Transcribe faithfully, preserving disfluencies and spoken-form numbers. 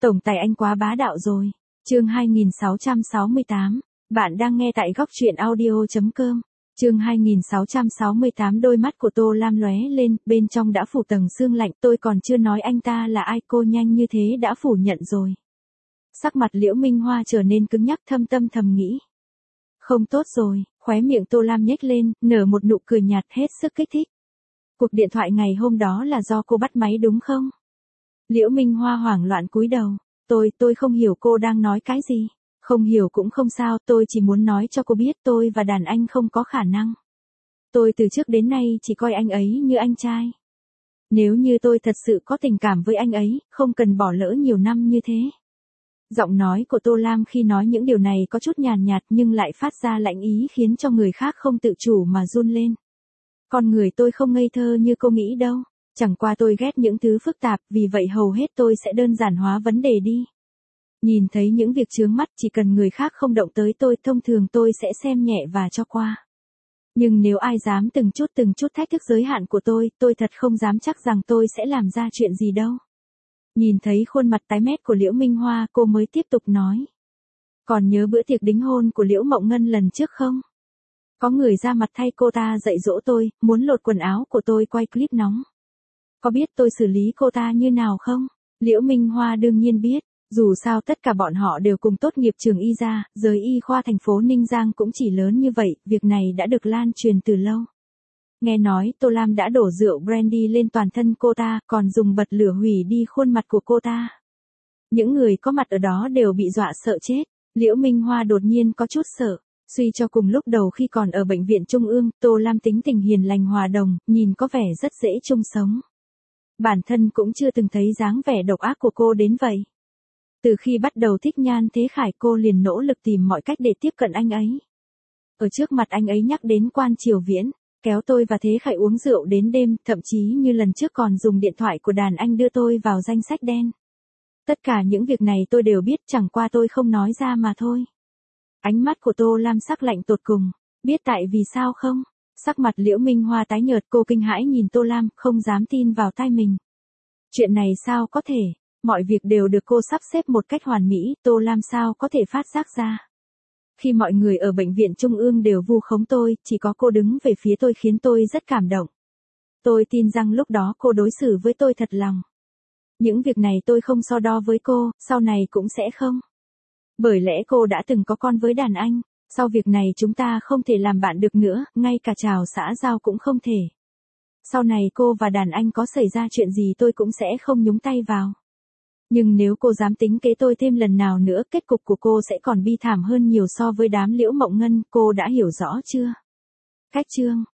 Tổng tài anh quá bá đạo rồi. Chương hai nghìn sáu trăm sáu mươi tám. Bạn đang nghe tại góc truyện audio chấm com. Chương hai nghìn sáu trăm sáu mươi tám. Đôi mắt của Tô Lam lóe lên, bên trong đã phủ tầng sương lạnh. Tôi còn chưa nói anh ta là ai, cô nhanh như thế đã phủ nhận rồi. Sắc mặt Liễu Minh Hoa trở nên cứng nhắc, thâm tâm thầm nghĩ. Không tốt rồi, khóe miệng Tô Lam nhếch lên, nở một nụ cười nhạt hết sức kích thích. Cuộc điện thoại ngày hôm đó là do cô bắt máy đúng không? Liễu Minh Hoa hoảng loạn cúi đầu. Tôi, tôi không hiểu cô đang nói cái gì. Không hiểu cũng không sao, tôi chỉ muốn nói cho cô biết tôi và đàn anh không có khả năng. Tôi từ trước đến nay chỉ coi anh ấy như anh trai. Nếu như tôi thật sự có tình cảm với anh ấy, không cần bỏ lỡ nhiều năm như thế. Giọng nói của Tô Lam khi nói những điều này có chút nhàn nhạt nhưng lại phát ra lạnh ý khiến cho người khác không tự chủ mà run lên. Con người tôi không ngây thơ như cô nghĩ đâu. Chẳng qua tôi ghét những thứ phức tạp, vì vậy hầu hết tôi sẽ đơn giản hóa vấn đề đi. Nhìn thấy những việc chướng mắt, chỉ cần người khác không động tới tôi, thông thường tôi sẽ xem nhẹ và cho qua. Nhưng nếu ai dám từng chút từng chút thách thức giới hạn của tôi, tôi thật không dám chắc rằng tôi sẽ làm ra chuyện gì đâu. Nhìn thấy khuôn mặt tái mét của Liễu Minh Hoa, cô mới tiếp tục nói. Còn nhớ bữa tiệc đính hôn của Liễu Mộng Ngân lần trước không? Có người ra mặt thay cô ta dạy dỗ tôi, muốn lột quần áo của tôi quay clip nóng. Có biết tôi xử lý cô ta như nào không? Liễu Minh Hoa đương nhiên biết. Dù sao tất cả bọn họ đều cùng tốt nghiệp trường y gia, giới y khoa thành phố Ninh Giang cũng chỉ lớn như vậy, việc này đã được lan truyền từ lâu. Nghe nói Tô Lam đã đổ rượu brandy lên toàn thân cô ta, còn dùng bật lửa hủy đi khuôn mặt của cô ta. Những người có mặt ở đó đều bị dọa sợ chết. Liễu Minh Hoa đột nhiên có chút sợ. Suy cho cùng lúc đầu khi còn ở bệnh viện Trung ương, Tô Lam tính tình hiền lành hòa đồng, nhìn có vẻ rất dễ chung sống. Bản thân cũng chưa từng thấy dáng vẻ độc ác của cô đến vậy. Từ khi bắt đầu thích Nhan Thế Khải, cô liền nỗ lực tìm mọi cách để tiếp cận anh ấy. Ở trước mặt anh ấy nhắc đến Quan Triều Viễn, kéo tôi và Thế Khải uống rượu đến đêm, thậm chí như lần trước còn dùng điện thoại của đàn anh đưa tôi vào danh sách đen. Tất cả những việc này tôi đều biết, chẳng qua tôi không nói ra mà thôi. Ánh mắt của Tô Lam sắc lạnh tột cùng. Biết tại vì sao không? Sắc mặt Liễu Minh Hoa tái nhợt, cô kinh hãi nhìn Tô Lam, không dám tin vào tai mình. Chuyện này sao có thể? Mọi việc đều được cô sắp xếp một cách hoàn mỹ, Tô Lam sao có thể phát giác ra. Khi mọi người ở bệnh viện Trung ương đều vu khống tôi, chỉ có cô đứng về phía tôi khiến tôi rất cảm động. Tôi tin rằng lúc đó cô đối xử với tôi thật lòng. Những việc này tôi không so đo với cô, sau này cũng sẽ không. Bởi lẽ cô đã từng có con với đàn anh, sau việc này chúng ta không thể làm bạn được nữa, ngay cả chào xã giao cũng không thể. Sau này cô và đàn anh có xảy ra chuyện gì tôi cũng sẽ không nhúng tay vào. Nhưng nếu cô dám tính kế tôi thêm lần nào nữa, kết cục của cô sẽ còn bi thảm hơn nhiều so với đám Liễu Mộng Ngân, cô đã hiểu rõ chưa? Cách chương